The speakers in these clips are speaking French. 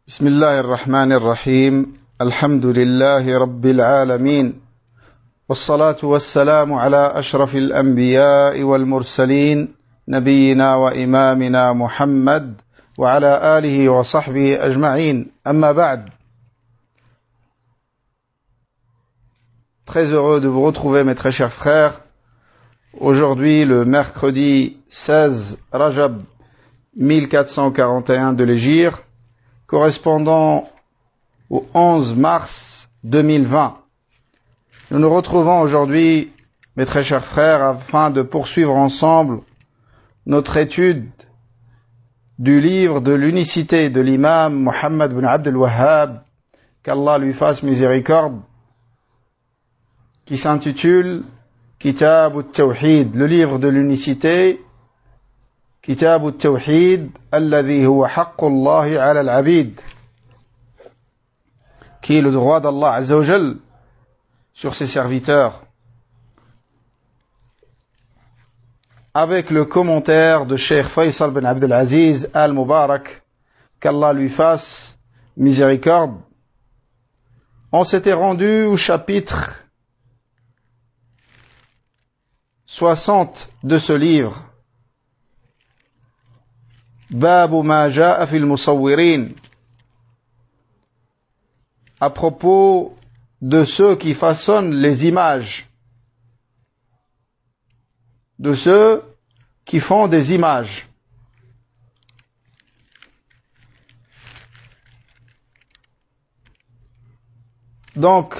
بسم الله الرحمن الرحيم الحمد لله رب العالمين والصلاة والسلام على أشرف الأنبياء والمرسلين نبينا وإمامنا محمد وعلى آله وصحبه أجمعين أما بعد. Très heureux de vous retrouver mes très chers frères. Aujourd'hui le mercredi 16 Rajab 1441 de l'Hégire, correspondant au 11 mars 2020. Nous nous retrouvons aujourd'hui, mes très chers frères, afin de poursuivre ensemble notre étude du livre de l'unicité de l'imam Muhammad ibn Abd al-Wahhab, qu'Allah lui fasse miséricorde, qui s'intitule Kitab al-Tawhid, le livre de l'unicité, Kitab al-Tawhid, alladhi huwa haqqullahi ala al-abid, qui est le droit d'Allah Azza wa Jal sur ses serviteurs, avec le commentaire de Cheikh Faisal bin Abdelaziz al-Mubarak, qu'Allah lui fasse miséricorde. On s'était rendu au chapitre 60 de ce livre, Babu ma ja'a fil musawwirin, à propos de ceux qui façonnent les images, de ceux qui font des images. Donc,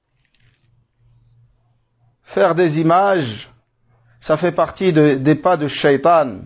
faire des images, ça fait partie des pas de Shaitan,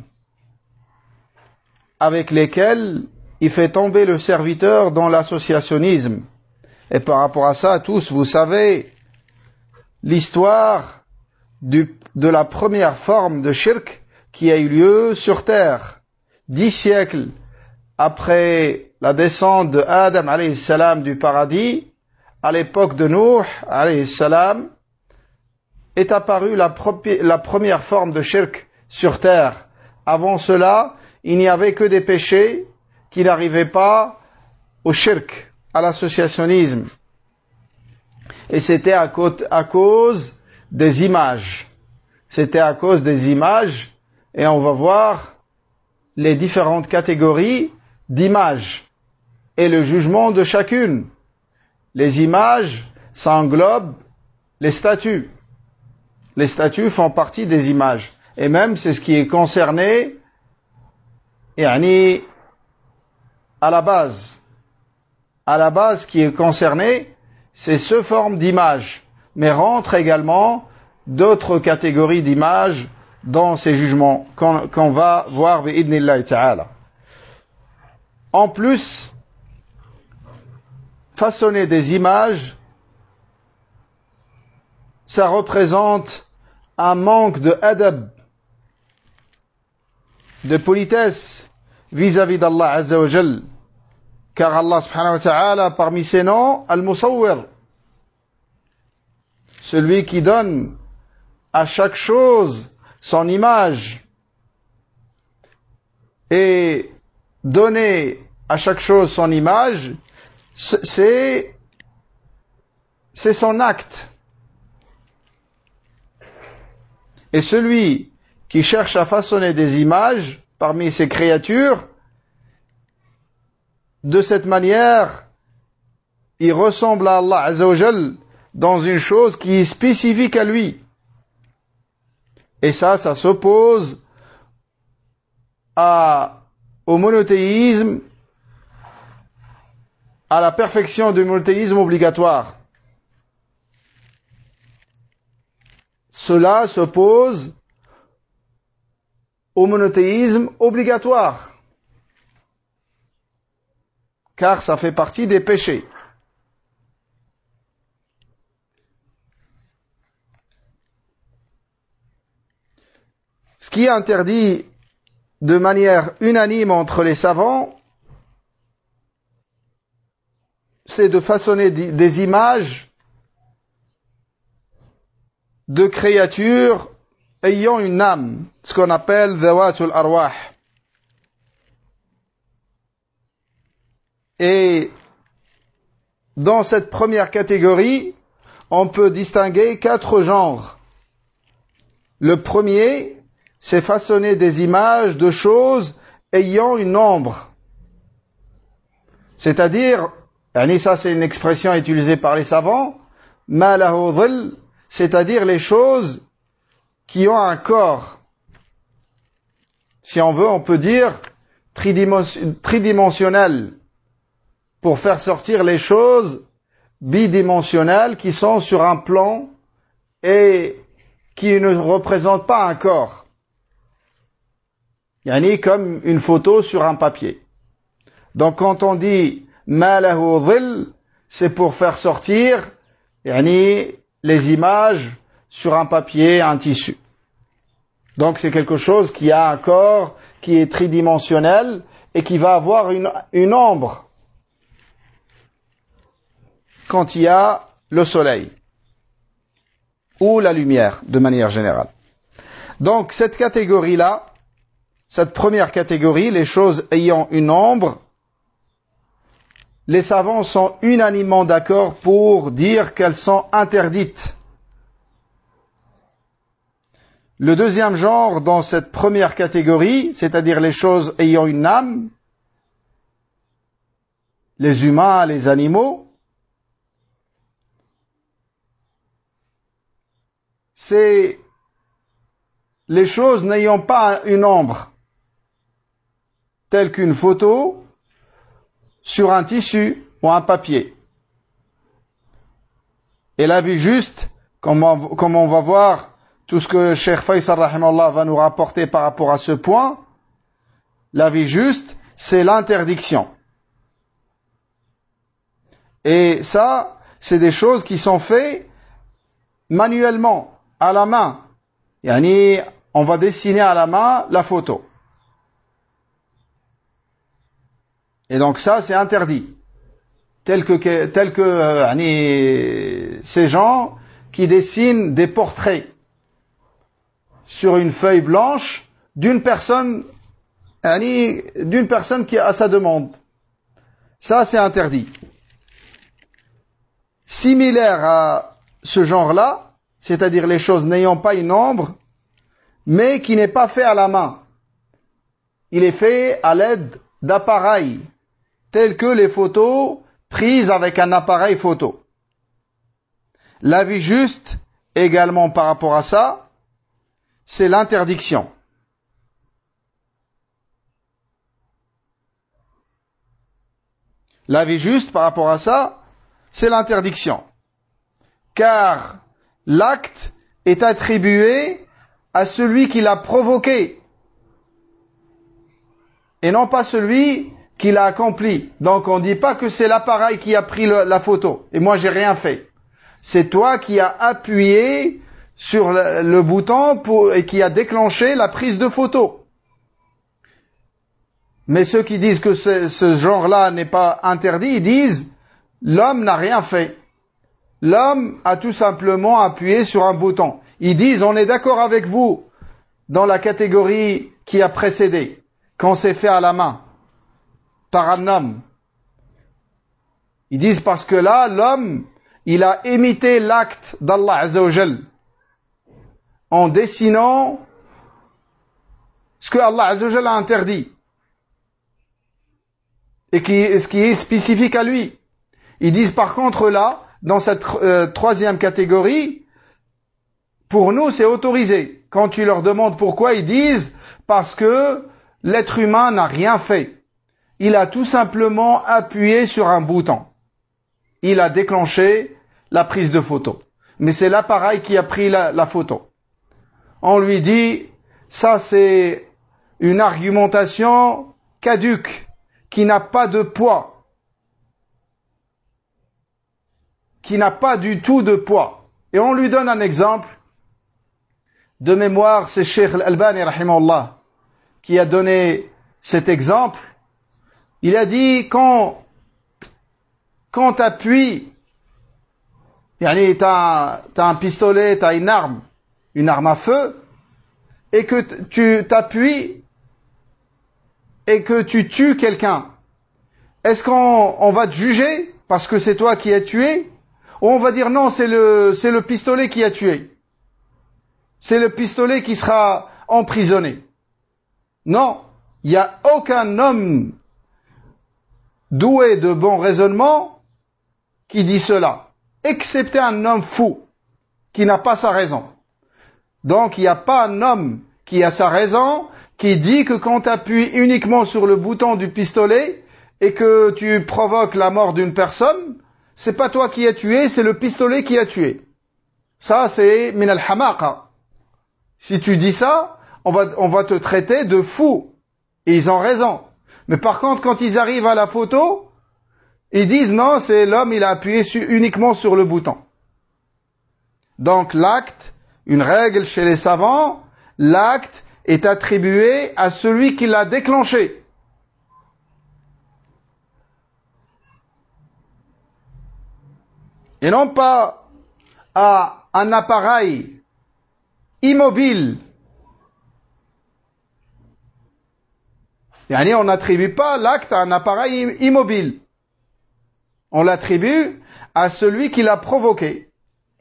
avec lesquels il fait tomber le serviteur dans l'associationnisme. Et par rapport à ça, tous, vous savez l'histoire de la première forme de shirk qui a eu lieu sur terre. 10 siècles après la descente de Adam alayhi salam du paradis, à l'époque de Nuh alayhi salam, est apparue la première forme de shirk sur terre. Avant cela, il n'y avait que des péchés qui n'arrivaient pas au shirk, à l'associationnisme. Et c'était à cause des images. C'était à cause des images, et on va voir les différentes catégories d'images et le jugement de chacune. Les images, ça englobe les statues. Les statues font partie des images. Et même, c'est ce qui est concerné, yani, à la base. À la base, qui est concerné, c'est ce forme d'image. Mais rentre également d'autres catégories d'images dans ces jugements qu'on va voir bi'idnillahi ta'ala. En plus, façonner des images, ça représente un manque de adab, de politesse vis-à-vis d'Allah Azza wa Jal. Car Allah subhanahu wa ta'ala, parmi ses noms, Al-Musawwir, celui qui donne à chaque chose son image. Et donner à chaque chose son image, c'est son acte. Et celui qui cherche à façonner des images parmi ses créatures, de cette manière, il ressemble à Allah Azza wa Jal dans une chose qui est spécifique à lui. Et ça s'oppose au monothéisme, à la perfection du monothéisme obligatoire. Cela s'oppose au monothéisme obligatoire, car ça fait partie des péchés. Ce qui est interdit de manière unanime entre les savants, c'est de façonner des images de créatures ayant une âme, ce qu'on appelle dhawatul arwah. Et dans cette première catégorie, on peut distinguer 4 genres. Le premier, c'est façonner des images de choses ayant une ombre. C'est-à-dire, ça c'est une expression utilisée par les savants, ma lahu dhill, c'est-à-dire les choses qui ont un corps. Si on veut, on peut dire tridimensionnel, pour faire sortir les choses bidimensionnelles qui sont sur un plan et qui ne représentent pas un corps. Comme une photo sur un papier. Donc quand on dit ma lahu dhill, c'est pour faire sortir les images sur un papier, un tissu. Donc c'est quelque chose qui a un corps, qui est tridimensionnel et qui va avoir une ombre quand il y a le soleil ou la lumière de manière générale. Donc cette catégorie-là, cette première catégorie, les choses ayant une ombre, les savants sont unanimement d'accord pour dire qu'elles sont interdites. Le deuxième genre dans cette première catégorie, c'est-à-dire les choses ayant une âme, les humains, les animaux, c'est les choses n'ayant pas une ombre, telle qu'une photo sur un tissu ou un papier. Et la vue juste, comme on va voir tout ce que Cheikh Faisal rahimahullah va nous rapporter par rapport à ce point, la vie juste, c'est l'interdiction. Et ça, c'est des choses qui sont faites manuellement, à la main. On va dessiner à la main la photo. Et donc ça, c'est interdit. Tel que ces gens qui dessinent des portraits sur une feuille blanche d'une personne qui est à sa demande. Ça, c'est interdit. Similaire à ce genre-là, c'est-à-dire les choses n'ayant pas une ombre, mais qui n'est pas fait à la main. Il est fait à l'aide d'appareils, tels que les photos prises avec un appareil photo. L'avis juste, également par rapport à ça, c'est l'interdiction. L'avis juste par rapport à ça, c'est l'interdiction. Car l'acte est attribué à celui qui l'a provoqué et non pas celui qui l'a accompli. Donc on ne dit pas que c'est l'appareil qui a pris la photo et moi j'ai rien fait. C'est toi qui as appuyé sur le bouton et qui a déclenché la prise de photo. Mais ceux qui disent que ce genre-là n'est pas interdit, ils disent l'homme n'a rien fait. L'homme a tout simplement appuyé sur un bouton. Ils disent on est d'accord avec vous dans la catégorie qui a précédé, quand c'est fait à la main par un homme. Ils disent parce que là, l'homme, il a imité l'acte d'Allah Azza wa Jal en dessinant ce que Allah Azza wa Jal a interdit et ce qui est spécifique à lui. Ils disent par contre là, dans cette troisième catégorie, pour nous c'est autorisé. Quand tu leur demandes pourquoi, ils disent parce que l'être humain n'a rien fait. Il a tout simplement appuyé sur un bouton. Il a déclenché la prise de photo. Mais c'est l'appareil qui a pris la photo. On lui dit, ça c'est une argumentation caduque, qui n'a pas de poids, qui n'a pas du tout de poids. Et on lui donne un exemple. De mémoire, c'est Cheikh Al-Albani rahimahullah qui a donné cet exemple. Il a dit quand t'appuies, t'as un pistolet, t'as une arme à feu, et que tu t'appuies et que tu tues quelqu'un, est-ce qu'on va te juger parce que c'est toi qui as tué? Ou on va dire non, c'est le pistolet qui a tué. C'est le pistolet qui sera emprisonné. Non, il n'y a aucun homme doué de bon raisonnement qui dit cela, excepté un homme fou qui n'a pas sa raison. Donc il n'y a pas un homme qui a sa raison qui dit que quand tu appuies uniquement sur le bouton du pistolet et que tu provoques la mort d'une personne, c'est pas toi qui as tué, c'est le pistolet qui a tué. Ça c'est min al-hamaqa. Si tu dis ça, on va te traiter de fou. Et ils ont raison. Mais par contre, quand ils arrivent à la photo, ils disent non, c'est l'homme, il a appuyé uniquement sur le bouton. Donc l'acte, une règle chez les savants, l'acte est attribué à celui qui l'a déclenché. Et non pas à un appareil immobile. On n'attribue pas l'acte à un appareil immobile. On l'attribue à celui qui l'a provoqué.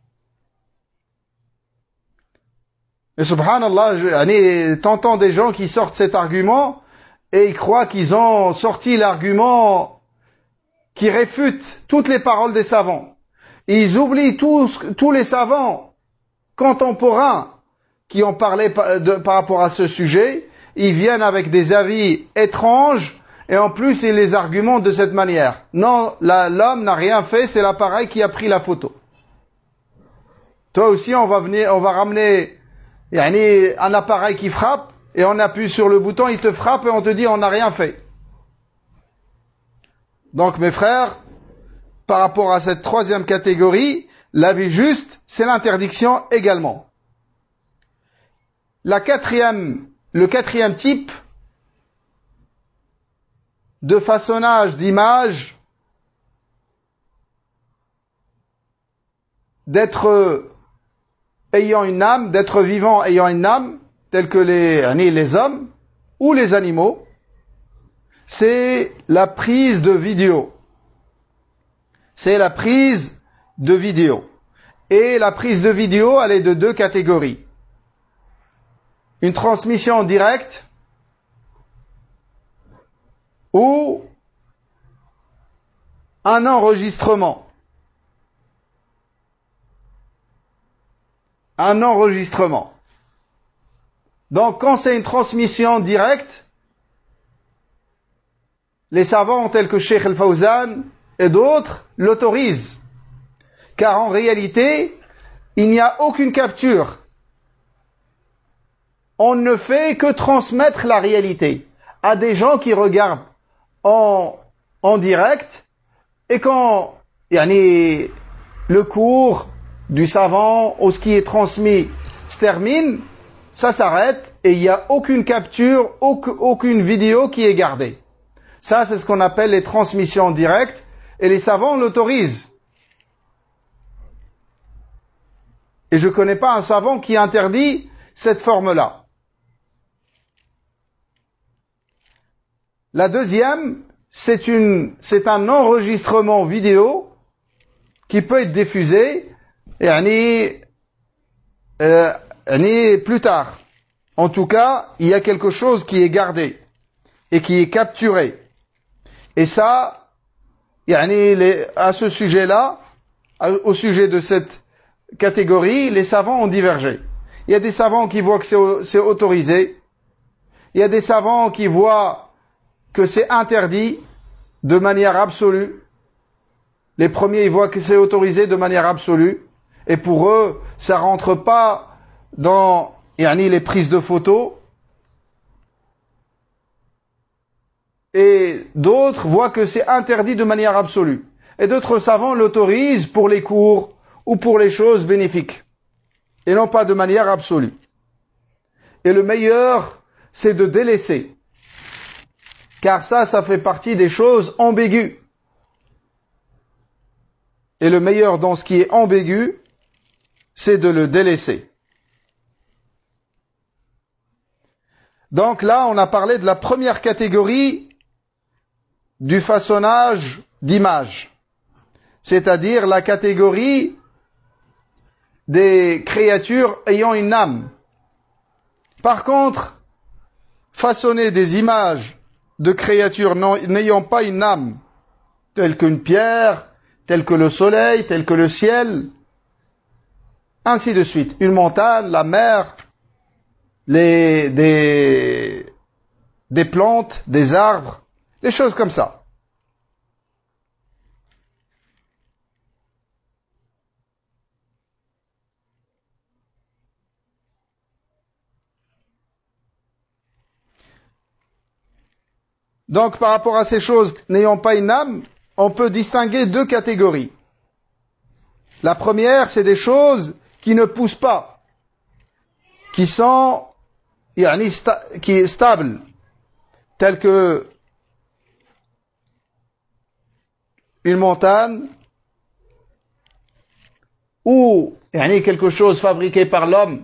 Et subhanallah, t'entends des gens qui sortent cet argument et ils croient qu'ils ont sorti l'argument qui réfute toutes les paroles des savants. Et ils oublient tous les savants contemporains qui ont parlé par rapport à ce sujet. Ils viennent avec des avis étranges et en plus ils les argumentent de cette manière. Non, l'homme n'a rien fait, c'est l'appareil qui a pris la photo. Toi aussi on va ramener un appareil qui frappe et on appuie sur le bouton, il te frappe et on te dit on n'a rien fait. Donc mes frères, par rapport à cette troisième catégorie, l'avis juste, c'est l'interdiction également. Le quatrième type de façonnage d'image, d'être ayant une âme, d'être vivant ayant une âme, tels que les hommes ou les animaux, c'est la prise de vidéo. C'est la prise de vidéo. Et la prise de vidéo, elle est de deux catégories. Une transmission directe ou un enregistrement. Un enregistrement. Donc quand c'est une transmission directe, les savants tels que Cheikh Al-Fawzan et d'autres l'autorisent. Car en réalité, il n'y a aucune capture. On ne fait que transmettre la réalité à des gens qui regardent en direct et quand le cours du savant ou ce qui est transmis se termine, ça s'arrête et il n'y a aucune capture, aucune vidéo qui est gardée. Ça, c'est ce qu'on appelle les transmissions directes et les savants l'autorisent. Et je ne connais pas un savant qui interdit cette forme-là. La deuxième, c'est un enregistrement vidéo qui peut être diffusé plus tard. En tout cas, il y a quelque chose qui est gardé et qui est capturé. Et ça, à ce sujet-là, au sujet de cette catégorie, les savants ont divergé. Il y a des savants qui voient que c'est autorisé. Il y a des savants qui voient que c'est interdit de manière absolue. Les premiers, ils voient que c'est autorisé de manière absolue. Et pour eux, ça rentre pas dans les prises de photos. Et d'autres voient que c'est interdit de manière absolue. Et d'autres savants l'autorisent pour les cours ou pour les choses bénéfiques. Et non pas de manière absolue. Et le meilleur, c'est de délaisser. Car ça fait partie des choses ambiguës. Et le meilleur dans ce qui est ambigu, c'est de le délaisser. Donc là, on a parlé de la première catégorie du façonnage d'images, c'est-à-dire la catégorie des créatures ayant une âme. Par contre, façonner des images de créatures n'ayant pas une âme, telles qu'une pierre, telles que le soleil, telles que le ciel, ainsi de suite, une montagne, la mer, des plantes, des arbres, des choses comme ça. Donc, par rapport à ces choses n'ayant pas une âme, on peut distinguer deux catégories. La première, c'est des choses qui ne poussent pas, qui sont stables, telles que une montagne ou quelque chose fabriqué par l'homme,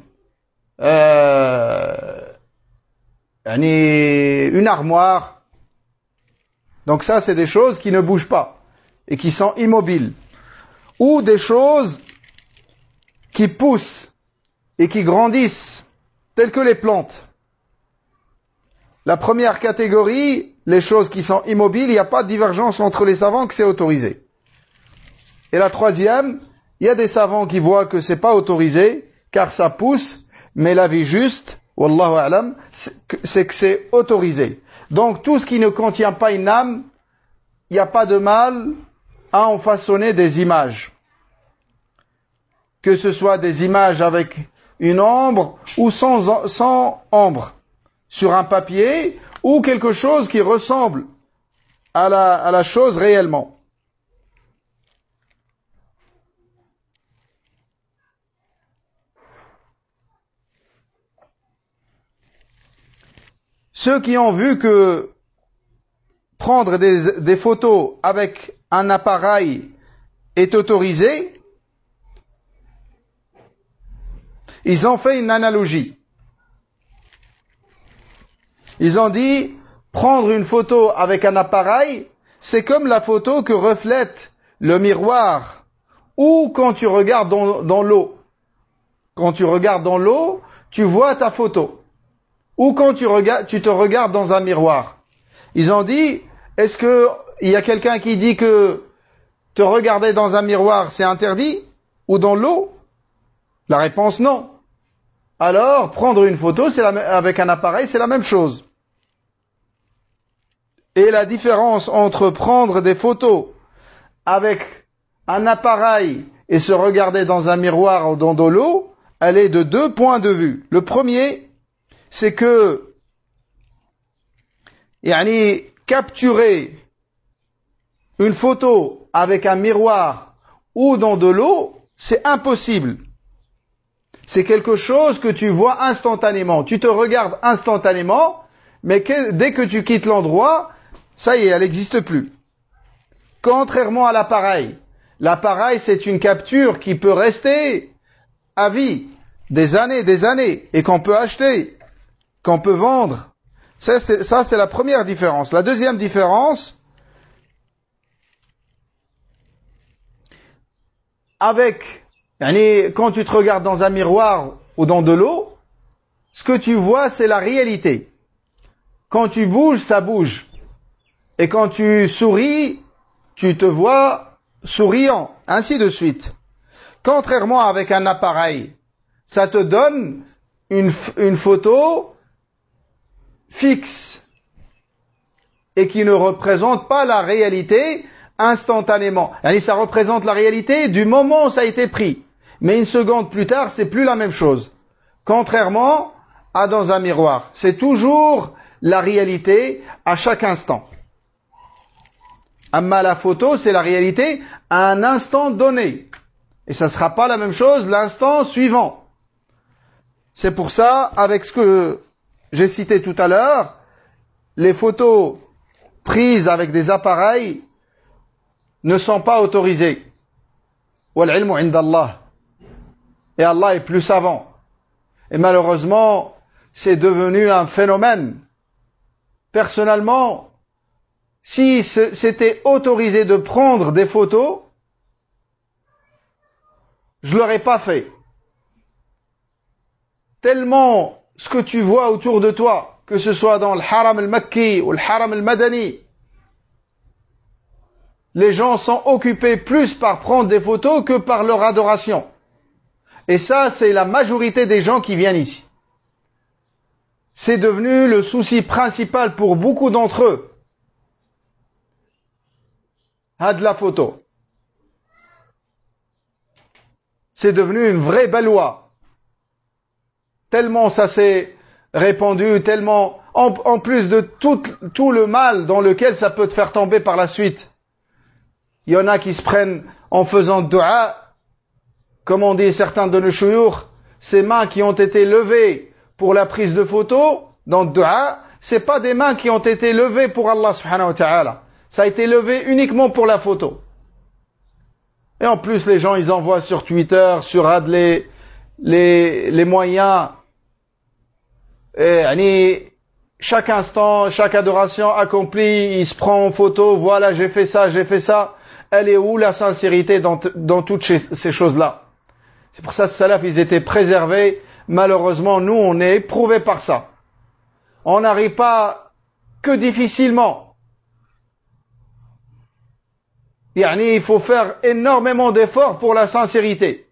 une armoire. Donc ça, c'est des choses qui ne bougent pas et qui sont immobiles. Ou des choses qui poussent et qui grandissent, telles que les plantes. La première catégorie, les choses qui sont immobiles, il n'y a pas de divergence entre les savants que c'est autorisé. Et la troisième, il y a des savants qui voient que c'est pas autorisé, car ça pousse, mais l'avis juste, wallahu a'lam, c'est que c'est autorisé. Donc tout ce qui ne contient pas une âme, il n'y a pas de mal à en façonner des images. Que ce soit des images avec une ombre ou sans ombre, sur un papier ou quelque chose qui ressemble à la chose réellement. Ceux qui ont vu que prendre des photos avec un appareil est autorisé, ils ont fait une analogie. Ils ont dit, prendre une photo avec un appareil, c'est comme la photo que reflète le miroir ou quand tu regardes dans l'eau. Quand tu regardes dans l'eau, tu vois ta photo. Ou quand tu te regardes dans un miroir. Ils ont dit, est-ce que il y a quelqu'un qui dit que te regarder dans un miroir c'est interdit? Ou dans l'eau? La réponse non. Alors, prendre une photo avec un appareil, c'est la même chose. Et la différence entre prendre des photos avec un appareil et se regarder dans un miroir ou dans de l'eau, elle est de deux points de vue. Le premier, c'est que capturer une photo avec un miroir ou dans de l'eau, c'est impossible. C'est quelque chose que tu vois instantanément. Tu te regardes instantanément, mais dès que tu quittes l'endroit, ça y est, elle n'existe plus. Contrairement à l'appareil. L'appareil, c'est une capture qui peut rester à vie, des années, et qu'on peut acheter, qu'on peut vendre. Ça, c'est la première différence. La deuxième différence, quand tu te regardes dans un miroir ou dans de l'eau, ce que tu vois, c'est la réalité. Quand tu bouges, ça bouge. Et quand tu souris, tu te vois souriant, ainsi de suite. Contrairement avec un appareil, ça te donne une photo fixe et qui ne représente pas la réalité instantanément. Ça représente la réalité du moment où ça a été pris. Mais une seconde plus tard, c'est plus la même chose. Contrairement à dans un miroir. C'est toujours la réalité à chaque instant. Amma la photo, c'est la réalité à un instant donné. Et ça ne sera pas la même chose l'instant suivant. C'est pour ça, avec ce que j'ai cité tout à l'heure, les photos prises avec des appareils ne sont pas autorisées. Wal ilmu inda Allah. Et Allah est plus savant. Et malheureusement, c'est devenu un phénomène. Personnellement, si c'était autorisé de prendre des photos, je l'aurais pas fait. Tellement ce que tu vois autour de toi, que ce soit dans le haram al-Makki ou le haram al-Madani, les gens sont occupés plus par prendre des photos que par leur adoration. Et ça, c'est la majorité des gens qui viennent ici. C'est devenu le souci principal pour beaucoup d'entre eux. De la photo. C'est devenu une vraie balwa. Tellement ça s'est répandu, tellement, en plus de tout le mal dans lequel ça peut te faire tomber par la suite. Il y en a qui se prennent en faisant dua, comme on dit certains de nos chouyours, ces mains qui ont été levées pour la prise de photos, dans le dua, c'est pas des mains qui ont été levées pour Allah subhanahu wa ta'ala. Ça a été levé uniquement pour la photo. Et en plus, les gens, ils envoient sur Twitter, sur les moyens. Et chaque instant, chaque adoration accomplie, il se prend en photo. Voilà, j'ai fait ça, j'ai fait ça. Elle est où la sincérité dans toutes ces choses-là? C'est pour ça que les salafs, ils étaient préservés. Malheureusement, nous, on est éprouvés par ça. On n'arrive pas que difficilement. Il faut faire énormément d'efforts pour la sincérité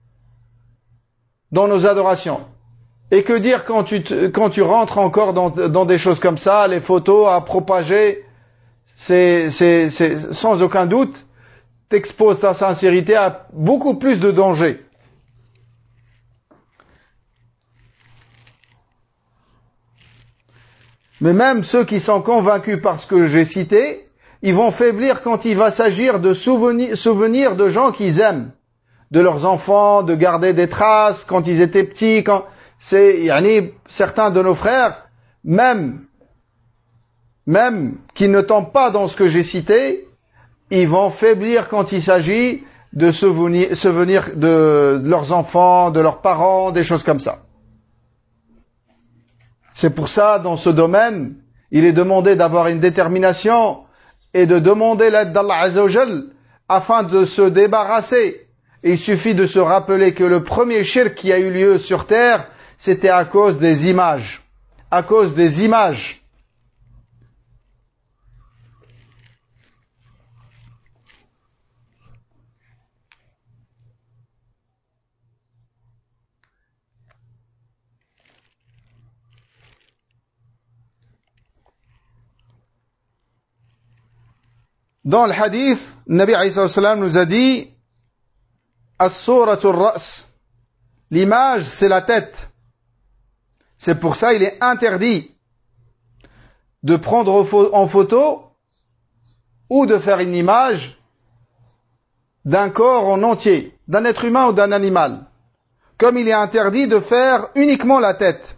dans nos adorations. Et que dire quand tu rentres encore dans des choses comme ça, les photos à propager, c'est sans aucun doute, t'exposes ta sincérité à beaucoup plus de dangers. Mais même ceux qui sont convaincus par ce que j'ai cité, ils vont faiblir quand il va s'agir de souvenirs de gens qu'ils aiment, de leurs enfants, de garder des traces quand ils étaient petits. Certains de nos frères, même qui ne tombent pas dans ce que j'ai cité, ils vont faiblir quand il s'agit de souvenirs de leurs enfants, de leurs parents, des choses comme ça. C'est pour ça, dans ce domaine, il est demandé d'avoir une détermination et de demander l'aide d'Allah Azza wa Jal afin de se débarrasser. Et il suffit de se rappeler que le premier shirk qui a eu lieu sur terre, c'était à cause des images. À cause des images. Dans le hadith, le Nabi alayhi salam nous a dit As-suratul ra's. L'image, c'est la tête. C'est pour ça il est interdit de prendre en photo ou de faire une image d'un corps en entier, d'un être humain ou d'un animal. Comme il est interdit de faire uniquement la tête.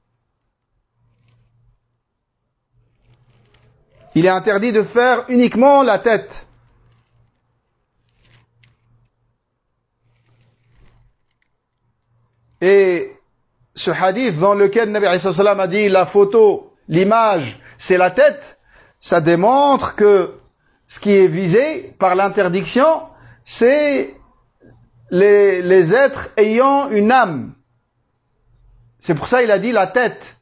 Il est interdit de faire uniquement la tête. Et ce hadith dans lequel Nabi alayhi salam a dit la photo, l'image, c'est la tête, ça démontre que ce qui est visé par l'interdiction, c'est les êtres ayant une âme. C'est pour ça qu'il a dit la tête.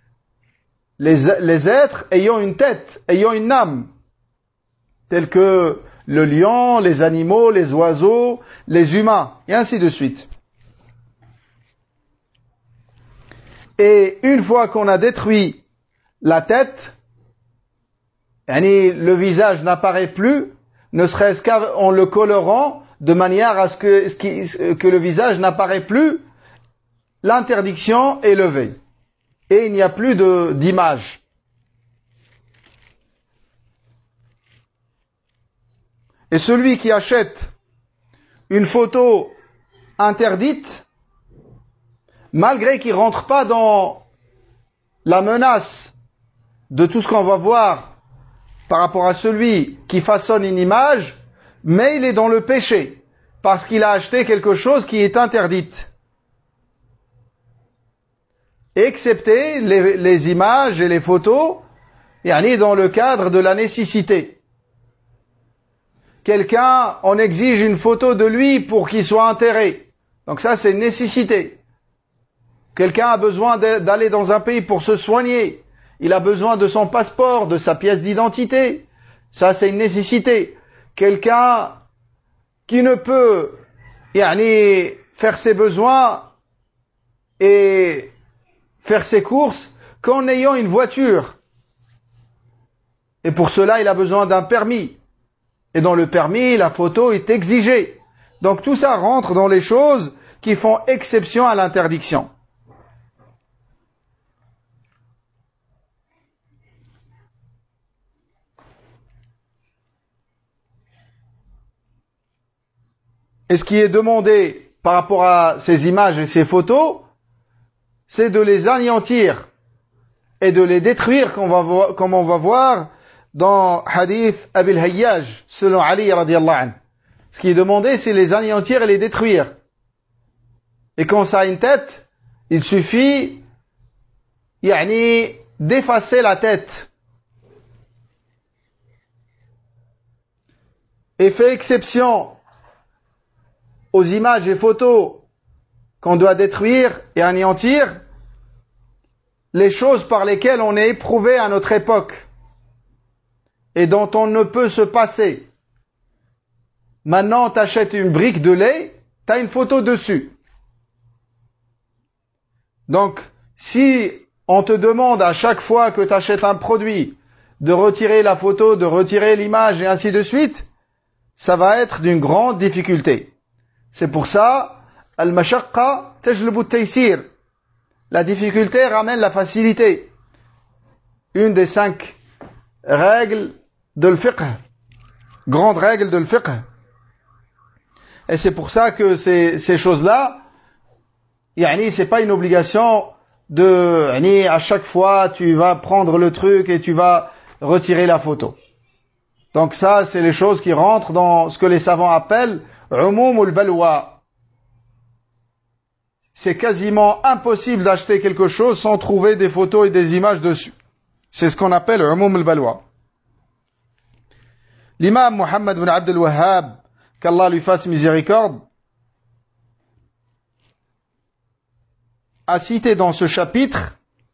Les êtres ayant une tête, ayant une âme, tels que le lion, les animaux, les oiseaux, les humains, et ainsi de suite. Et une fois qu'on a détruit la tête, le visage n'apparaît plus, ne serait-ce qu'en le colorant, de manière à ce que le visage n'apparaît plus, l'interdiction est levée. Et il n'y a plus d'image. Et celui qui achète une photo interdite, malgré qu'il ne rentre pas dans la menace de tout ce qu'on va voir par rapport à celui qui façonne une image, mais il est dans le péché, parce qu'il a acheté quelque chose qui est interdite. Excepté les images et les photos dans le cadre de la nécessité. Quelqu'un, on exige une photo de lui pour qu'il soit enterré. Donc ça, c'est une nécessité. Quelqu'un a besoin d'aller dans un pays pour se soigner. Il a besoin de son passeport, de sa pièce d'identité. Ça, c'est une nécessité. Quelqu'un qui ne peut faire ses besoins et faire ses courses qu'en ayant une voiture. Et pour cela, il a besoin d'un permis. Et dans le permis, la photo est exigée. Donc tout ça rentre dans les choses qui font exception à l'interdiction. Et ce qui est demandé par rapport à ces images et ces photos, c'est de les anéantir et de les détruire, comme on va voir dans Hadith Abil Hayyaj, selon Ali radiallahu anhu. Ce qui est demandé, c'est les anéantir et les détruire. Et quand ça a une tête, il suffit d'effacer la tête. Et fait exception aux images et photos qu'on doit détruire et anéantir, les choses par lesquelles on est éprouvé à notre époque et dont on ne peut se passer. Maintenant, tu achètes une brique de lait, tu as une photo dessus. Donc, si on te demande à chaque fois que tu achètes un produit de retirer la photo, de retirer l'image et ainsi de suite, ça va être d'une grande difficulté. C'est pour ça, al-mashaqqa tajlibu at-taysir. La difficulté ramène la facilité. Une des 5 règles de l'fiqh, grande règle de l'fiqh. Et c'est pour ça que ces choses-là, c'est pas une obligation de, à chaque fois tu vas prendre le truc et tu vas retirer la photo. Donc ça, c'est les choses qui rentrent dans ce que les savants appellent umumul balwa. C'est quasiment impossible d'acheter quelque chose sans trouver des photos et des images dessus. C'est ce qu'on appelle umumul balwa. L'imam Muhammad ibn Abd al-Wahhab, qu'Allah lui fasse miséricorde, a cité dans ce chapitre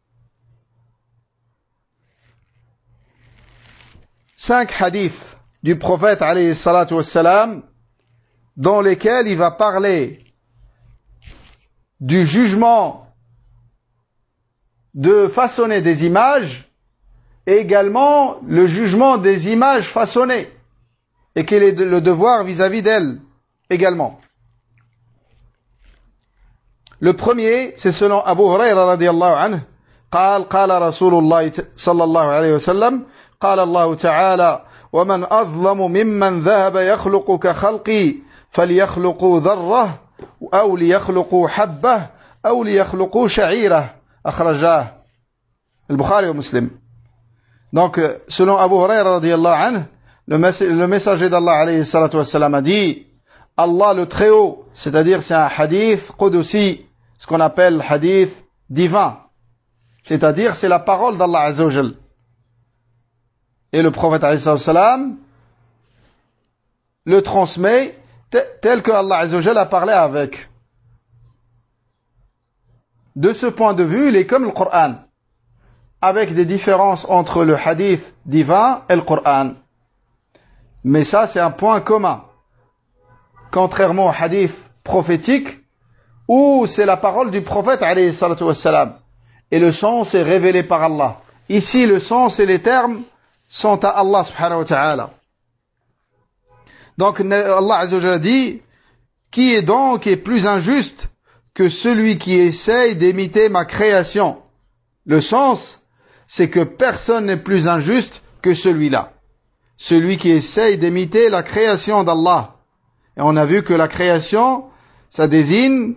5 hadiths du prophète alayhi salatu wassalam, dans lesquels il va parler du jugement de façonner des images et également le jugement des images façonnées et quel est le devoir vis-à-vis d'elles également. Le premier, c'est selon Abu Huraira radiyallahu anhu, قال رسول الله صلى الله عليه وسلم قال الله تعالى ومن أظلم ممن ذهب يخلق كخلقي فليخلقوا ذرة أو ليخلقوا حبة أو ليخلقوا شعيرة أخرجاه البخاري ومسلم. Donc selon Abu Huraira radiyallahu anhu, le messager d'Allah alayhi salatu wassalam a dit, Allah le Très-Haut, c'est-à-dire c'est un hadith qudusi, ce qu'on appelle hadith divin, c'est-à-dire c'est la parole d'Allah azza wa jal. Et le prophète alayhi salatu wassalam le transmet tel que Allah azza wa jal a parlé avec. De ce point de vue, il est comme le Coran, avec des différences entre le hadith divin et le Coran. Mais ça, c'est un point commun. Contrairement au hadith prophétique, où c'est la parole du prophète, alayhi salatu wassalam, et le sens est révélé par Allah. Ici, le sens et les termes sont à Allah subhanahu wa ta'ala. Donc, Allah azza wa jalla dit, qui est donc plus injuste que celui qui essaye d'imiter ma création? Le sens, c'est que personne n'est plus injuste que celui-là. Celui qui essaye d'imiter la création d'Allah. Et on a vu que la création, ça désigne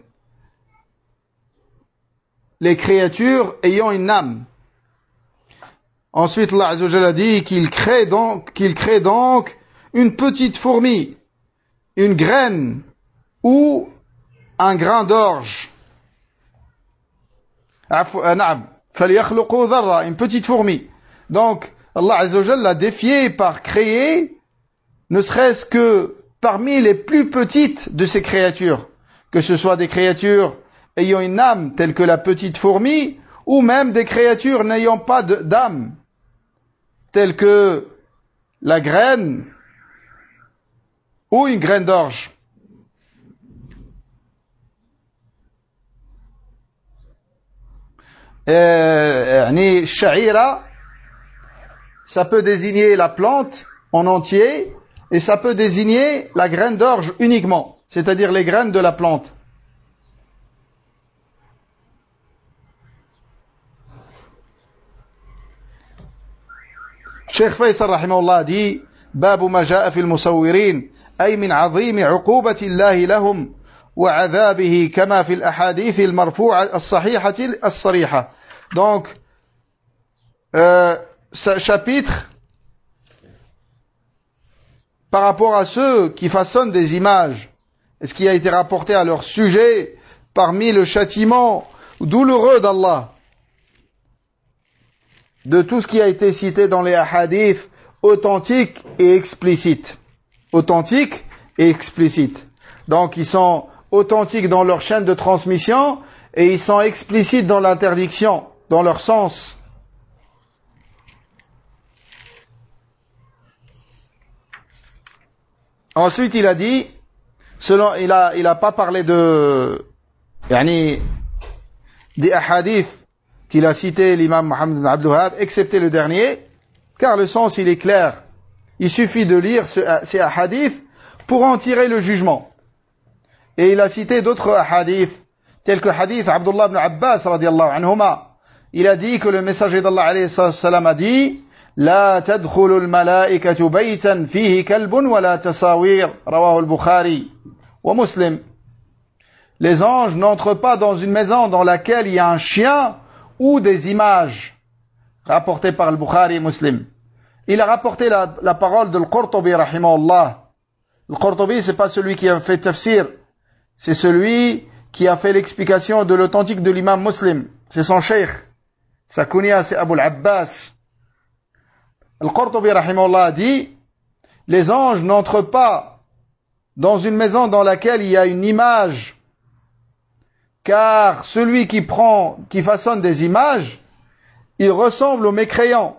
les créatures ayant une âme. Ensuite, Allah Azza wa Jalla dit qu'il crée donc une petite fourmi, une graine ou un grain d'orge. Une petite fourmi. Donc, Allah Azza wa Jalla l'a défié par créer, ne serait-ce que parmi les plus petites de ces créatures, que ce soit des créatures ayant une âme telle que la petite fourmi, ou même des créatures n'ayant pas d'âme, telles que la graine ou une graine d'orge. Sha'ira, ça peut désigner la plante en entier, et ça peut désigner la graine d'orge uniquement, c'est-à-dire les graines de la plante. Cheikh Faisal rahimahullah dit باب ما جاء في المصورين أي من عظيم عقوبة الله لهم وعذابه كما في الأحاديث المرفوعة الصحيحة الصريحة. Donc ce chapitre par rapport à ceux qui façonnent des images, et ce qui a été rapporté à leur sujet parmi le châtiment douloureux d'Allah, de tout ce qui a été cité dans les hadiths authentiques et explicites. Authentiques et explicites. Donc ils sont authentiques dans leur chaîne de transmission et ils sont explicites dans l'interdiction, dans leur sens. Ensuite il a dit, il a pas parlé des hadiths qu'il a cité l'imam Mohammed ibn Abdul Wahhab, excepté le dernier, car le sens il est clair. Il suffit de lire ces hadiths pour en tirer le jugement. Et il a cité d'autres hadiths, tels que hadith Abdullah ibn Abbas radiyallahu anhuma. Il a dit que le messager d'Allah alayhi salam a dit لا تدخل الملائكة بيتا فيه كلب ولا تصاوير رواه البخاري ومسلم. Les anges n'entrent pas dans une maison dans laquelle il y a un chien ou des images, rapportées par le Bukhari et Muslim. Il a rapporté la parole de Al-Qurtubi rahimahullah. Al-Qurtubi, c'est pas celui qui a fait tafsir, c'est celui qui a fait l'explication de l'authentique de l'imam Muslim. C'est son cheikh. Sa kunya, c'est Abu al-Abbas. Al-Qurtubi rahimahullah a dit, les anges n'entrent pas dans une maison dans laquelle il y a une image, car celui qui façonne des images, il ressemble aux mécréants.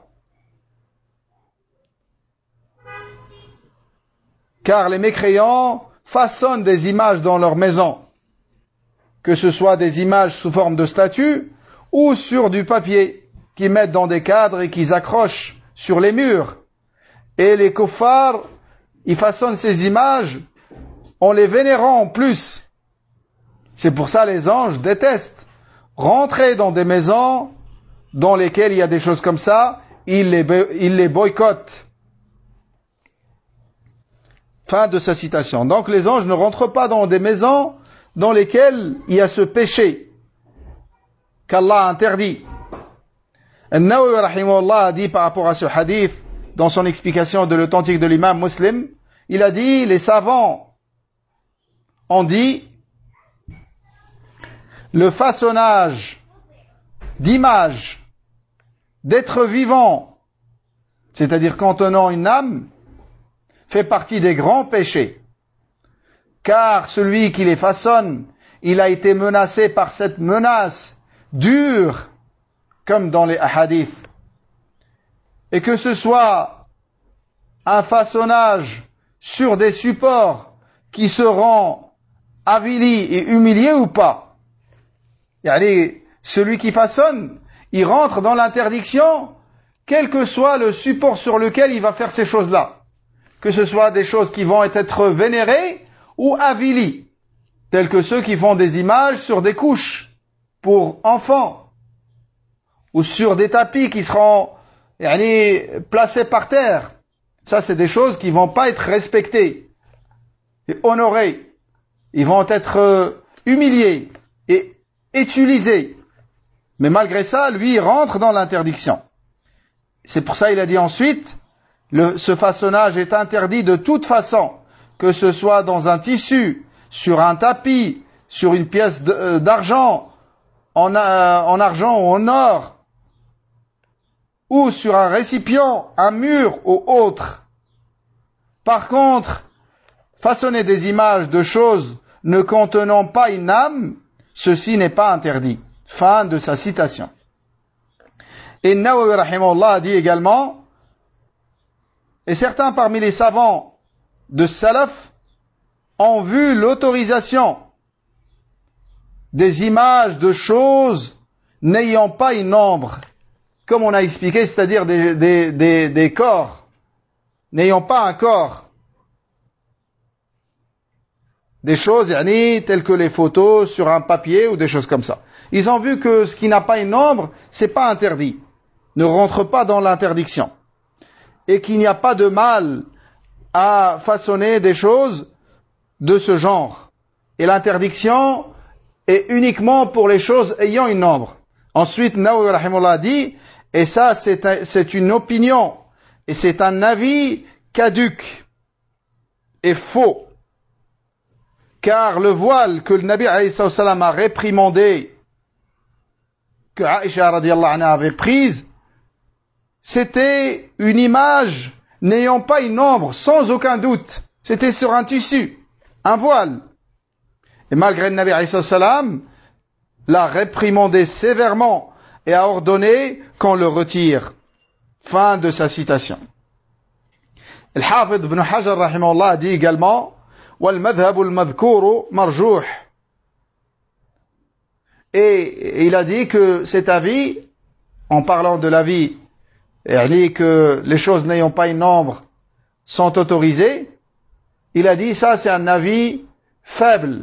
Car les mécréants façonnent des images dans leur maison, que ce soit des images sous forme de statues ou sur du papier qu'ils mettent dans des cadres et qu'ils accrochent sur les murs. Et les kuffars, ils façonnent ces images en les vénérant en plus. C'est pour ça les anges détestent rentrer dans des maisons dans lesquelles il y a des choses comme ça, ils les boycottent. Fin de sa citation. Donc les anges ne rentrent pas dans des maisons dans lesquelles il y a ce péché qu'Allah a interdit. An-Nawawi rahimahullah a dit par rapport à ce hadith, dans son explication de l'authentique de l'imam Muslim, il a dit, les savants ont dit, le façonnage d'images, d'êtres vivants, c'est-à-dire contenant une âme, fait partie des grands péchés. Car celui qui les façonne, il a été menacé par cette menace dure, comme dans les hadiths. Et que ce soit un façonnage sur des supports qui seront avilis et humiliés ou pas. Celui qui façonne, il rentre dans l'interdiction, quel que soit le support sur lequel il va faire ces choses-là. Que ce soit des choses qui vont être vénérées ou avilies, tels que ceux qui font des images sur des couches pour enfants, ou sur des tapis qui seront placés par terre. Ça, c'est des choses qui vont pas être respectées et honorées. Ils vont être humiliés et utilisés. Mais malgré ça, lui, il rentre dans l'interdiction. C'est pour ça qu'il a dit ensuite, ce façonnage est interdit de toute façon, que ce soit dans un tissu, sur un tapis, sur une pièce d'argent, en argent ou en or. ou sur un récipient, un mur ou autre. Par contre, façonner des images de choses ne contenant pas une âme, ceci n'est pas interdit. Fin de sa citation. Et Nawawi rahimahullah a dit également, et certains parmi les savants de Salaf ont vu l'autorisation des images de choses n'ayant pas une ombre, comme on a expliqué, c'est-à-dire des corps, n'ayant pas un corps. Des choses telles que les photos sur un papier ou des choses comme ça. Ils ont vu que ce qui n'a pas une ombre, c'est pas interdit, ne rentre pas dans l'interdiction, et qu'il n'y a pas de mal à façonner des choses de ce genre. Et l'interdiction est uniquement pour les choses ayant une ombre. Ensuite, Nawawi rahimahullah dit, et ça c'est une opinion, et c'est un avis caduc et faux. Car le voile que le Nabi alayhi salam a réprimandé, que Aïcha radiyallahu anha avait prise, c'était une image n'ayant pas une ombre, sans aucun doute. C'était sur un tissu, un voile. Et malgré le Nabi alayhi salam, l'a réprimandé sévèrement et a ordonné qu'on le retire. Fin de sa citation. Le Hafid ibn Hajar rahimahullah a dit également, وَالْمَذْهَبُ الْمَذْكُورُ مَرْجُوحٌ. Et il a dit que cet avis, en parlant de l'avis, que les choses n'ayant pas une ombre sont autorisées, il a dit ça c'est un avis faible.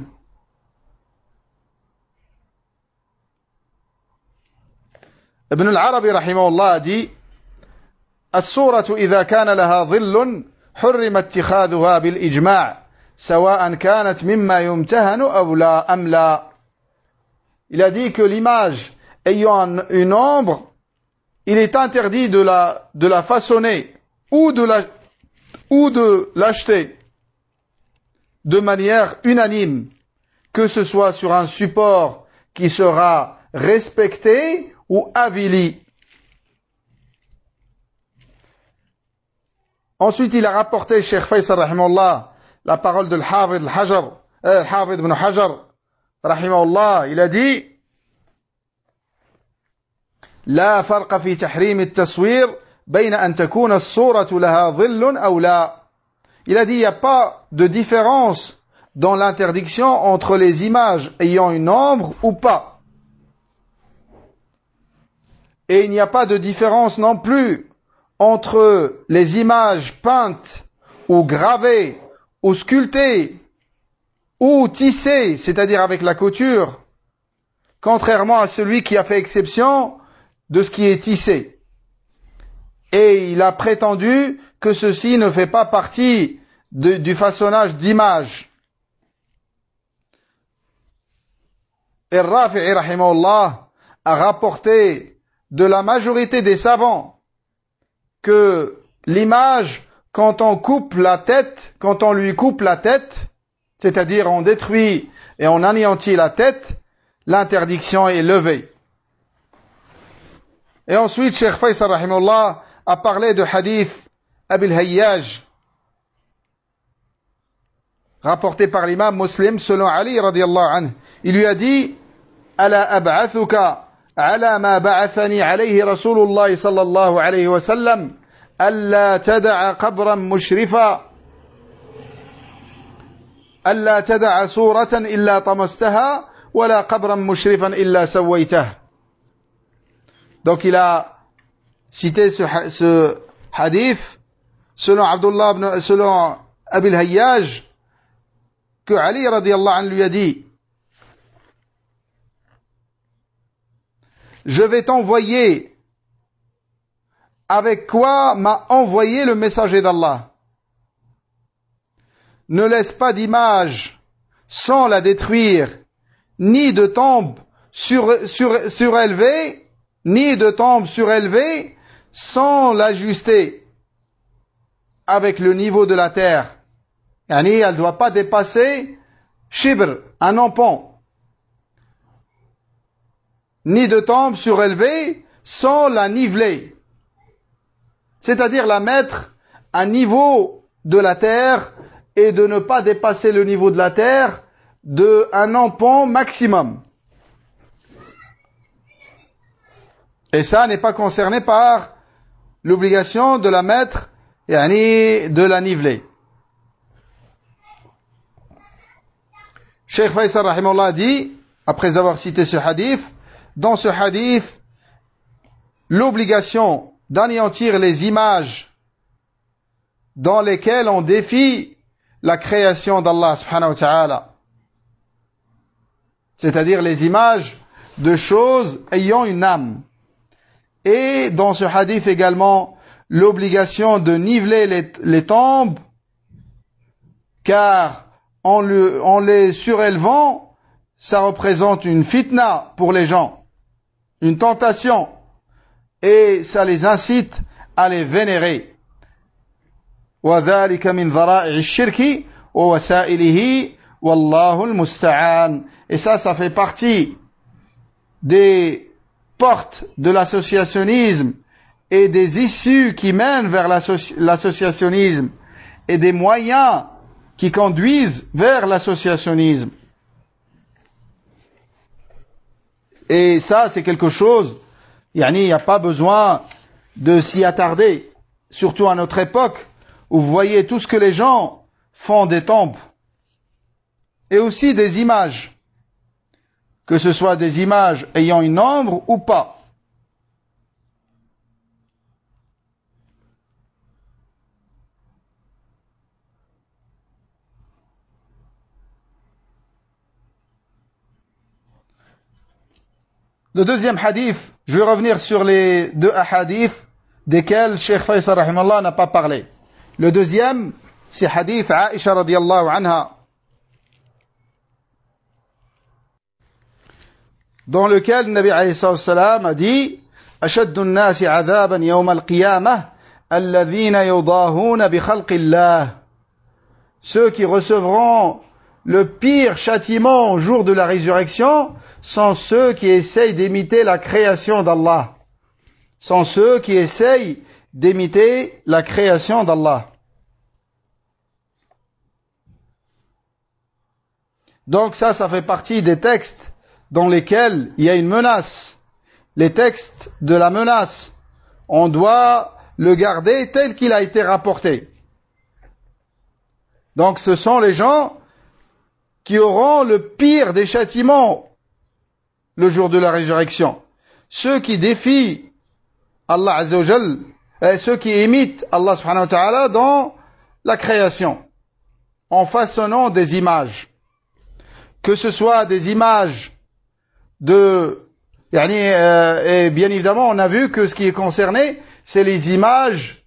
Ibn al-Arabi rahimahullah a dit الصورة إذا كان لها ظل حرم اتخاذها بالإجماع سواء كانت مما يمتهن أو لا أم لا. Il a dit que l'image ayant une ombre, il est interdit de la façonner ou de l'acheter de manière unanime, que ce soit sur un support qui sera respecté ou avili. Ensuite, il a rapporté, Cheikh Faisal rahimahullah, la parole de Al-Hafid ibn Hajar rahimahullah, il a dit لا فرق في تحريم التصوير بين أن تكون الصورة لها ظل أو لا. Il a dit il n'y a pas de différence dans l'interdiction entre les images ayant une ombre ou pas. Et il n'y a pas de différence non plus entre les images peintes ou gravées ou sculptées ou tissées, c'est-à-dire avec la couture, contrairement à celui qui a fait exception de ce qui est tissé. Et il a prétendu que ceci ne fait pas partie du façonnage d'images. Et Rafi'i rahimahullah a rapporté de la majorité des savants que l'image, quand on lui coupe la tête, c'est-à-dire on détruit et on anéantit la tête, l'interdiction est levée. Et ensuite, Cheikh Faisal rahimahullah a parlé de hadith Abil Hayyaj, rapporté par l'imam Muslim selon Ali radiyallahu anhu. Il lui a dit, Ala ab'athuka ala ma ba'athani alayhi Rasulullah sallallahu alayhi wa sallam, alla tada'a qabran mushrifa, alla tada'a suratan illa tamastaha, wala qabran mushrifan illa sawaytah. Donc il a cité ce hadith selon Abil Hayyaj que Ali radiyallahu anhu lui a dit, je vais t'envoyer avec quoi m'a envoyé le messager d'Allah. Ne laisse pas d'image sans la détruire, ni de tombe surélevée, ni de tombe surélevée sans l'ajuster avec le niveau de la terre. Elle ne doit pas dépasser shibr, un empan. Ni de tombe surélevée sans la niveler. c'est-à-dire la mettre à niveau de la terre et de ne pas dépasser le niveau de la terre de un empan maximum. Et ça n'est pas concerné par l'obligation de la mettre, de la niveler. Cheikh Faisal rahimahullah dit, après avoir cité ce hadith, dans ce hadith, l'obligation d'anéantir les images dans lesquelles on défie la création d'Allah subhanahu wa ta'ala. C'est-à-dire les images de choses ayant une âme. Et dans ce hadith également, l'obligation de niveler les tombes, car en les surélevant, ça représente une fitna pour les gens, une tentation, et ça les incite à les vénérer. وَذَلِكَ مِنْ ذَرَائِعِ الشِّرْكِ وَوَسَائِلِهِ وَاللَّهُ الْمُسْتَعَانِ. Et ça fait partie des portes de l'associationnisme et des issues qui mènent vers l'associationnisme et des moyens qui conduisent vers l'associationnisme. Et ça, c'est quelque chose, il n'y a pas besoin de s'y attarder, surtout à notre époque, où vous voyez tout ce que les gens font des tombes, et aussi des images, que ce soit des images ayant une ombre ou pas. Le deuxième hadith, je vais revenir sur les deux hadiths desquels Cheikh Faisal rahimallah n'a pas parlé. Le deuxième, c'est hadith Aisha radiyallahu anha, dans lequel le Nabi alayhi salam a dit أشد الناس عذابا يوم القيامة الذين يضاهون بخلق الله. Ceux qui recevront le pire châtiment au jour de la résurrection sont ceux qui essayent d'imiter la création d'Allah. Sont ceux qui essayent d'imiter la création d'Allah. Donc ça fait partie des textes dans lesquels il y a une menace. Les textes de la menace, on doit le garder tel qu'il a été rapporté. Donc ce sont les gens qui auront le pire des châtiments le jour de la résurrection. Ceux qui défient Allah Azza wa Jal, ceux qui imitent Allah subhanahu wa ta'ala dans la création, en façonnant des images. Que ce soit des images et bien évidemment, on a vu que ce qui est concerné, c'est les images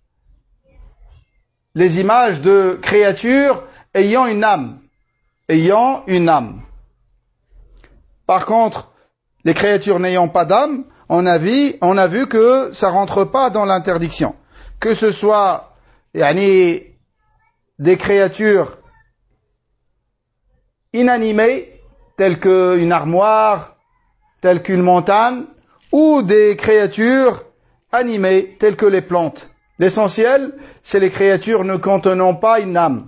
de créatures ayant une âme. Ayant une âme. Par contre, les créatures n'ayant pas d'âme, on a vu que ça rentre pas dans l'interdiction. Que ce soit des créatures inanimées, telles qu'une armoire, telles qu'une montagne, ou des créatures animées, telles que les plantes. L'essentiel, c'est les créatures ne contenant pas une âme.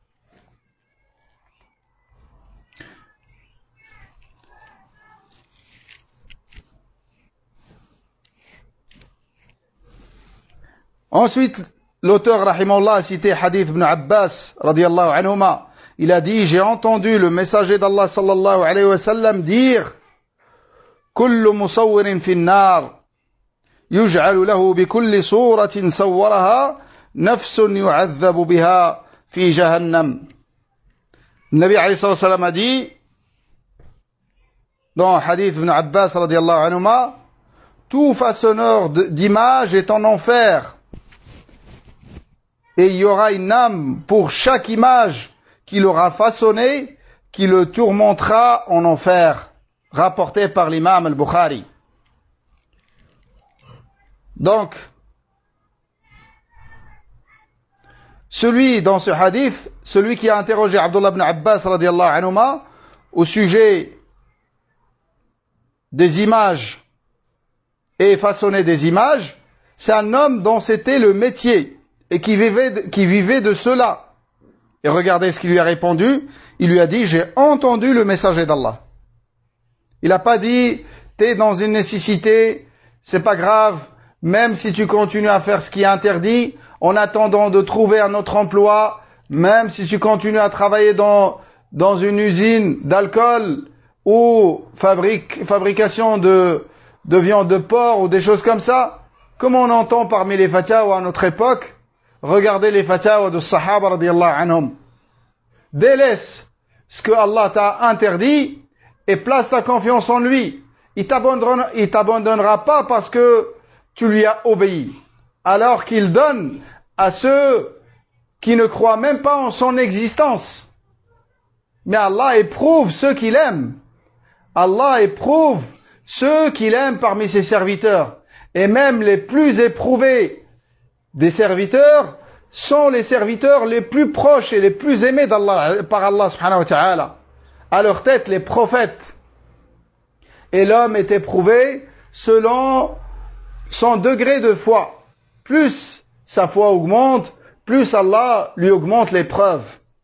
Ensuite, l'auteur rahimahullah a cité hadith ibn Abbas radiyallahu anhuma. Il a dit, j'ai entendu le messager d'Allah sallallahu alayhi wa sallam dire كل مصور في النار يجعل له بكل صورة صورها نفس يعذب بها في جهنم. Le Nabi alayhi sallam a dit dans le hadith ibn Abbas radiyallahu anhuma, tout façonneur d'images est en enfer. Et il y aura une âme pour chaque image qu'il aura façonnée qui le tourmentera en enfer, rapporté par l'imam al-Bukhari. Donc, dans ce hadith, celui qui a interrogé Abdullah ibn Abbas radiyallahu anhuma au sujet des images et façonner des images, c'est un homme dont c'était le métier et qui vivait de cela. Et regardez ce qu'il lui a répondu. Il lui a dit, j'ai entendu le messager d'Allah. Il n'a pas dit, t'es dans une nécessité, c'est pas grave, même si tu continues à faire ce qui est interdit, en attendant de trouver un autre emploi, même si tu continues à travailler dans une usine d'alcool ou fabrication de viande de porc ou des choses comme ça, comme on entend parmi les fatawas à notre époque, regardez les fatawas de Sahaba radiyallahu anhum. Délaisse ce que Allah t'a interdit et place ta confiance en lui. Il t'abandonnera pas parce que tu lui as obéi, alors qu'il donne à ceux qui ne croient même pas en son existence. Mais Allah éprouve ceux qu'il aime. Allah éprouve ceux qu'il aime parmi ses serviteurs. Et même les plus éprouvés des serviteurs sont les serviteurs les plus proches et les plus aimés par Allah subhanahu wa ta'ala. À leur tête, les prophètes. Et l'homme est éprouvé selon son degré de foi. Plus sa foi augmente, plus Allah lui augmente l'épreuve.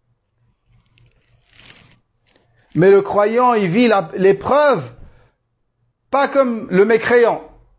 Mais le croyant, il vit l'épreuve pas comme le mécréant.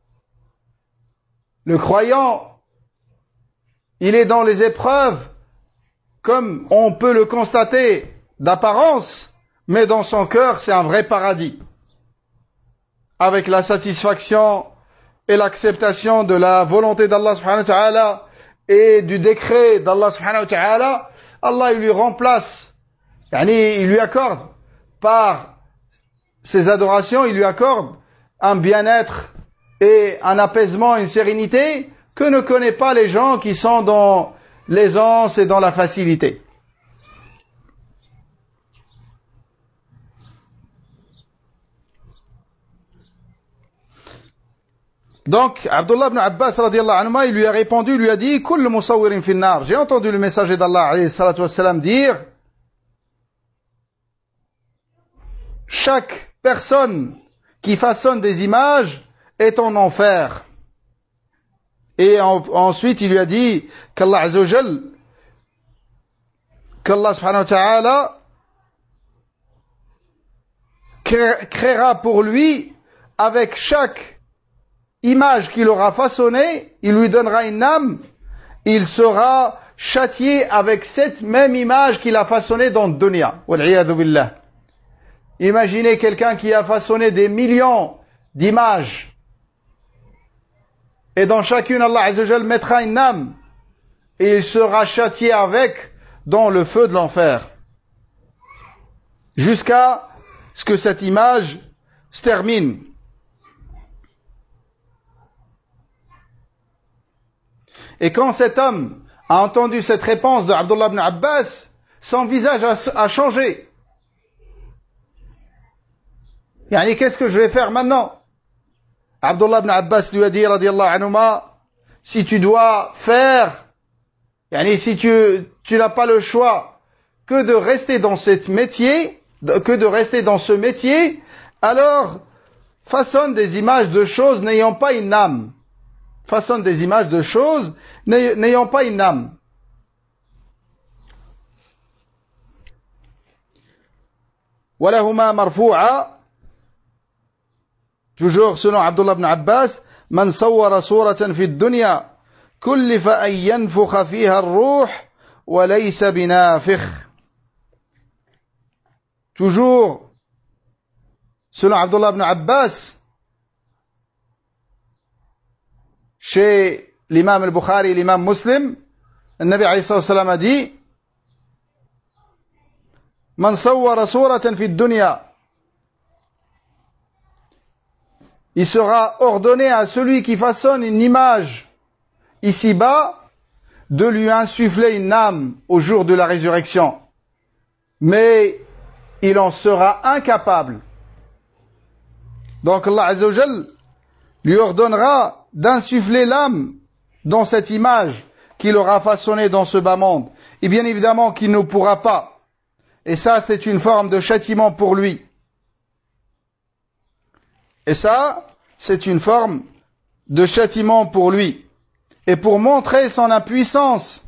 Le croyant, il est dans les épreuves comme on peut le constater d'apparence, mais dans son cœur, c'est un vrai paradis. Avec la satisfaction et l'acceptation de la volonté d'Allah subhanahu wa ta'ala et du décret d'Allah subhanahu wa ta'ala, Allah il lui remplace, il lui accorde par ses adorations, il lui accorde un bien-être et un apaisement, une sérénité que ne connaissent pas les gens qui sont dans l'aisance et dans la facilité. Donc, Abdullah ibn Abbas radiyallahu anhu, il lui a répondu, il lui a dit, Kull musawwirin fin nar. J'ai entendu le messager d'Allah alayhi salatu wassalam dire, chaque personne qui façonne des images est en enfer. Et ensuite, il lui a dit qu'Allah Azza wa Jal, qu'Allah subhanahu wa ta'ala créera pour lui, avec chaque image qu'il aura façonnée, il lui donnera une âme, il sera châtié avec cette même image qu'il a façonnée dans le dunya. Wal'iyadhu billah. Imaginez quelqu'un qui a façonné des millions d'images. Et dans chacune, Allah Azza wa Jal mettra une âme. Et il sera châtié avec dans le feu de l'enfer. Jusqu'à ce que cette image se termine. Et quand cet homme a entendu cette réponse de Abdullah ibn Abbas, son visage a changé. Qu'est-ce que je vais faire maintenant? Abdullah ibn Abbas lui a dit, radiyallahu anhuma, si tu dois faire, si tu n'as pas le choix que de rester dans ce métier, alors façonne des images de choses n'ayant pas une âme. Façonne des images de choses n'ayant pas une âme. Walahuma marfu'a, toujours selon Abdullah ibn Abbas, man sawwara suratan fi dunya kullifa an yanfukha fiha ar-ruh wa laysa binafikh. Toujours selon Abdullah ibn Abbas, chez l'imam al-Bukhari et l'imam Muslim, le Nabi alayhi salam a dit, man sawwara suratan fi dunya, il sera ordonné à celui qui façonne une image ici-bas de lui insuffler une âme au jour de la résurrection. Mais il en sera incapable. Donc Allah Azza wa Jal lui ordonnera d'insuffler l'âme dans cette image qu'il aura façonnée dans ce bas monde. Et bien évidemment qu'il ne pourra pas. Et ça, c'est une forme de châtiment pour lui. Et ça, c'est une forme de châtiment pour lui. et pour montrer son impuissance.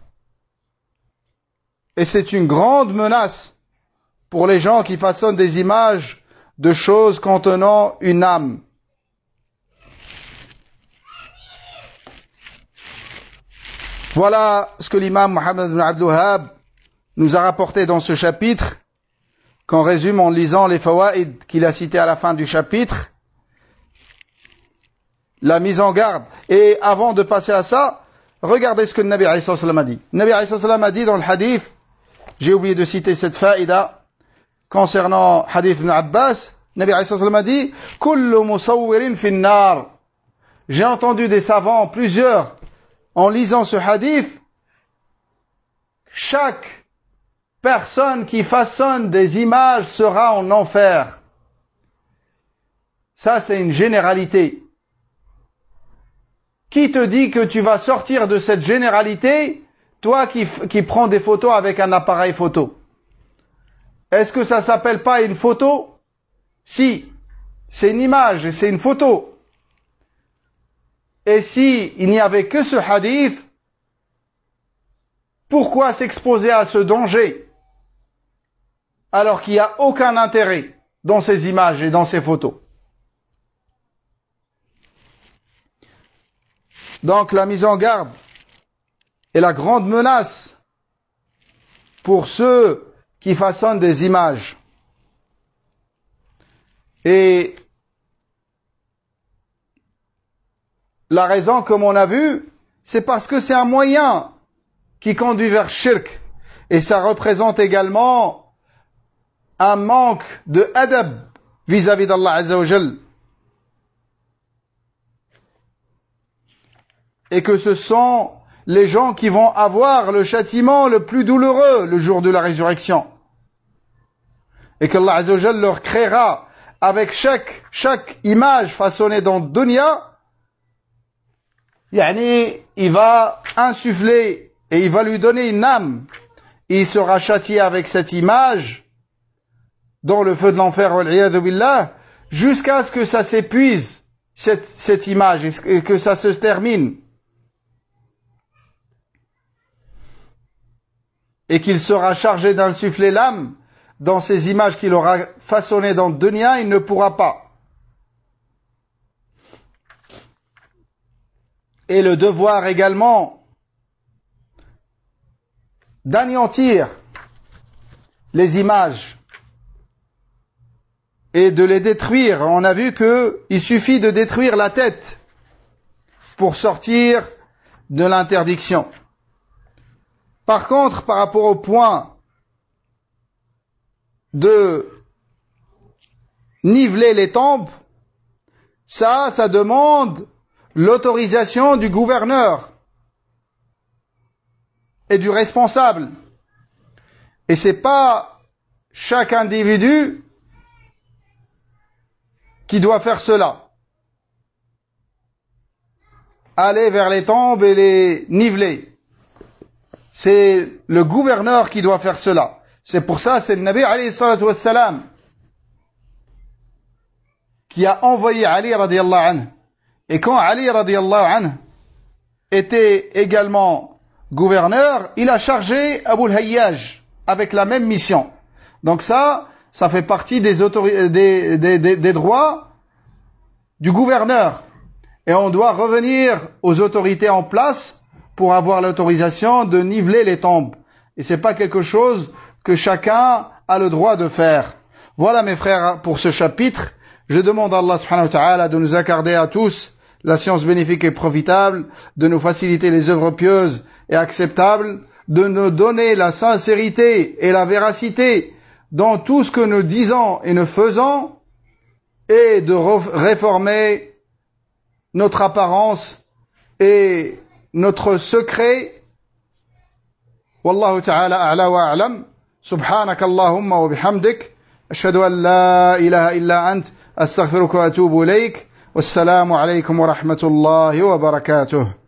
Et c'est une grande menace pour les gens qui façonnent des images de choses contenant une âme. Voilà ce que l'imam Mohammed ibn Abdul Wahhab nous a rapporté dans ce chapitre, qu'on résume en lisant les fawaïd qu'il a cités à la fin du chapitre, la mise en garde. Et avant de passer à ça, regardez ce que le Nabi alayhi sallam a dit. Le Nabi alayhi sallam a dit dans le hadith, j'ai oublié de citer cette faïda, concernant hadith ibn Abbas, le Nabi alayhi sallam a dit, kullu musawwirin fin nar. J'ai entendu des savants, plusieurs, en lisant ce hadith, chaque personne qui façonne des images sera en enfer. Ça, c'est une généralité. Qui te dit que tu vas sortir de cette généralité, toi qui prends des photos avec un appareil photo? Est-ce que ça s'appelle pas une photo? Si, c'est une image et c'est une photo. Et si il n'y avait que ce hadith, pourquoi s'exposer à ce danger alors qu'il n'y a aucun intérêt dans ces images et dans ces photos? Donc la mise en garde est la grande menace pour ceux qui façonnent des images. Et la raison, comme on a vu, c'est parce que c'est un moyen qui conduit vers shirk. Et ça représente également un manque de adab vis-à-vis d'Allah Azza wa Jal. Et que ce sont les gens qui vont avoir le châtiment le plus douloureux le jour de la résurrection. Et qu'Allah Azza wa Jal leur créera avec chaque image façonnée dans dunya, il va insuffler et il va lui donner une âme. Et il sera châtié avec cette image dans le feu de l'enfer, wal-'iyadhu billah, jusqu'à ce que ça s'épuise, cette image, et que ça se termine. Et qu'il sera chargé d'insuffler l'âme dans ces images qu'il aura façonnées dans le dunya, il ne pourra pas. Et le devoir également d'anéantir les images et de les détruire. On a vu qu'il suffit de détruire la tête pour sortir de l'interdiction. Par contre, par rapport au point de niveler les tombes, ça demande l'autorisation du gouverneur et du responsable. Et c'est pas chaque individu qui doit faire cela. Aller vers les tombes et les niveler. C'est le gouverneur qui doit faire cela. C'est pour ça, c'est le Nabi alayhi salatu wassalam qui a envoyé Ali radiyallahu anhu. Et quand Ali radiyallahu anhu était également gouverneur, il a chargé Abu al-Hayyaj avec la même mission. Donc ça fait partie des droits du gouverneur. Et on doit revenir aux autorités en place pour avoir l'autorisation de niveler les tombes. Et c'est pas quelque chose que chacun a le droit de faire. Voilà mes frères pour ce chapitre. Je demande à Allah subhanahu wa ta'ala de nous accorder à tous la science bénéfique et profitable, de nous faciliter les œuvres pieuses et acceptables, de nous donner la sincérité et la véracité dans tout ce que nous disons et nous faisons, et de réformer notre apparence et notre secret. Wallahu ta'ala a'la wa a'lam. Subhanaka Allahumma wa bihamdik. Ashhadu an la ilaha illa ant. Astaghfiruka wa atubu ilayk. Wassalamu alaykum wa rahmatullahi wa barakatuh.